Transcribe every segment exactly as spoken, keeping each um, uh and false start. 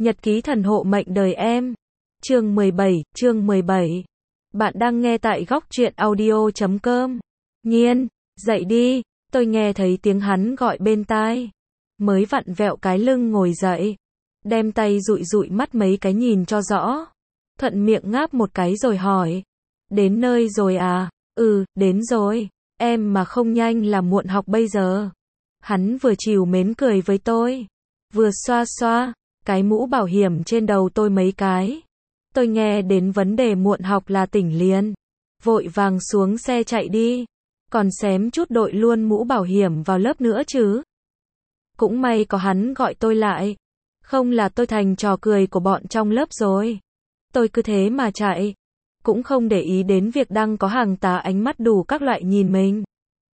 Nhật ký thần hộ mệnh đời em. Chương mười bảy, chương mười bảy. Bạn đang nghe tại góc truyện audio chấm com. Nhiên, dậy đi, tôi nghe thấy tiếng hắn gọi bên tai. Mới vặn vẹo cái lưng ngồi dậy. Đem tay dụi dụi mắt mấy cái nhìn cho rõ. Thuận miệng ngáp một cái rồi hỏi. Đến nơi rồi à? Ừ, đến rồi. Em mà không nhanh là muộn học bây giờ. Hắn vừa trìu mến cười với tôi, vừa xoa xoa cái mũ bảo hiểm trên đầu tôi mấy cái. Tôi nghe đến vấn đề muộn học là tỉnh liền. Vội vàng xuống xe chạy đi. Còn xém chút đội luôn mũ bảo hiểm vào lớp nữa chứ. Cũng may có hắn gọi tôi lại. Không là tôi thành trò cười của bọn trong lớp rồi. Tôi cứ thế mà chạy. Cũng không để ý đến việc đang có hàng tá ánh mắt đủ các loại nhìn mình.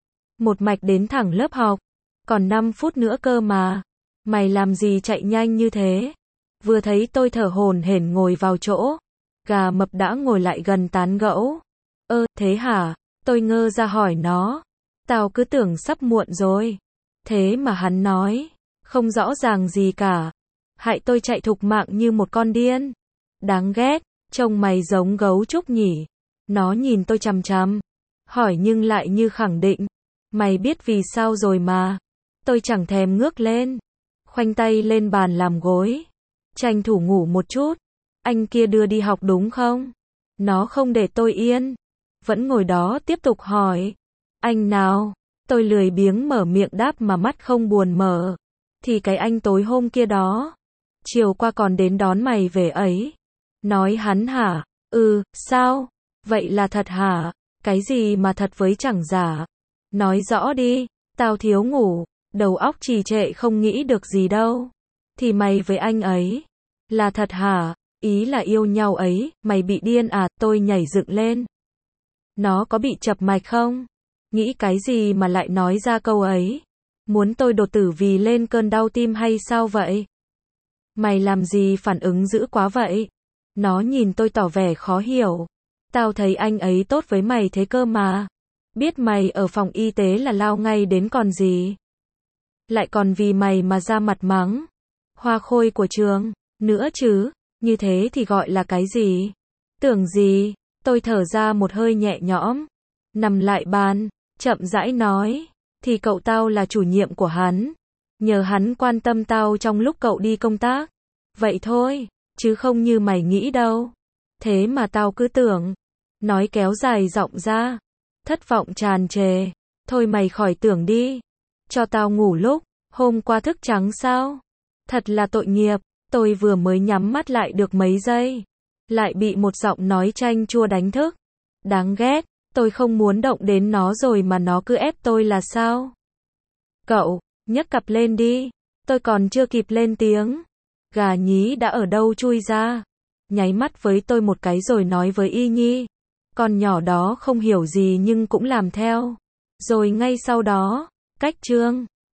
Một mạch đến thẳng lớp học. Còn năm phút nữa cơ mà. Mày làm gì chạy nhanh như thế? Vừa thấy tôi thở hổn hển ngồi vào chỗ. Gà mập đã ngồi lại gần tán gẫu. Ơ, thế hả? Tôi ngơ ra hỏi nó. Tao cứ tưởng sắp muộn rồi. Thế mà hắn nói. Không rõ ràng gì cả. Hại tôi chạy thục mạng như một con điên. Đáng ghét. Trông mày giống gấu trúc nhỉ? Nó nhìn tôi chằm chằm. Hỏi nhưng lại như khẳng định. Mày biết vì sao rồi mà. Tôi chẳng thèm ngước lên. Khoanh tay lên bàn làm gối. Tranh thủ ngủ một chút. Anh kia đưa đi học đúng không? Nó không để tôi yên. Vẫn ngồi đó tiếp tục hỏi. Anh nào? Tôi lười biếng mở miệng đáp mà mắt không buồn mở. Thì cái anh tối hôm kia đó. Chiều qua còn đến đón mày về ấy. Nói hắn hả? Ừ, sao? Vậy là thật hả? Cái gì mà thật với chẳng giả? Nói rõ đi. Tao thiếu ngủ. Đầu óc trì trệ không nghĩ được gì đâu. Thì mày với anh ấy. Là thật hả? Ý là yêu nhau ấy. Mày bị điên à? Tôi nhảy dựng lên. Nó có bị chập mạch không? Nghĩ cái gì mà lại nói ra câu ấy? Muốn tôi đột tử vì lên cơn đau tim hay sao vậy? Mày làm gì phản ứng dữ quá vậy? Nó nhìn tôi tỏ vẻ khó hiểu. Tao thấy anh ấy tốt với mày thế cơ mà. Biết mày ở phòng y tế là lao ngay đến còn gì. Lại còn vì mày mà ra mặt mắng. Hoa khôi của trường. Nữa chứ. Như thế thì gọi là cái gì? Tưởng gì? Tôi thở ra một hơi nhẹ nhõm. Nằm lại bàn. Chậm rãi nói. Thì cậu tao là chủ nhiệm của hắn. Nhờ hắn quan tâm tao trong lúc cậu đi công tác. Vậy thôi. Chứ không như mày nghĩ đâu. Thế mà tao cứ tưởng. Nói kéo dài giọng ra. Thất vọng tràn trề. Thôi mày khỏi tưởng đi. Cho tao ngủ lúc. Hôm qua thức trắng sao? Thật là tội nghiệp. Tôi vừa mới nhắm mắt lại được mấy giây. Lại bị một giọng nói chanh chua đánh thức. Đáng ghét. Tôi không muốn động đến nó rồi mà nó cứ ép tôi là sao? Cậu, nhấc cặp lên đi. Tôi còn chưa kịp lên tiếng. Gà nhí đã ở đâu chui ra. Nháy mắt với tôi một cái rồi nói với Y Nhi. Con nhỏ đó không hiểu gì nhưng cũng làm theo. Rồi ngay sau đó, cách chương.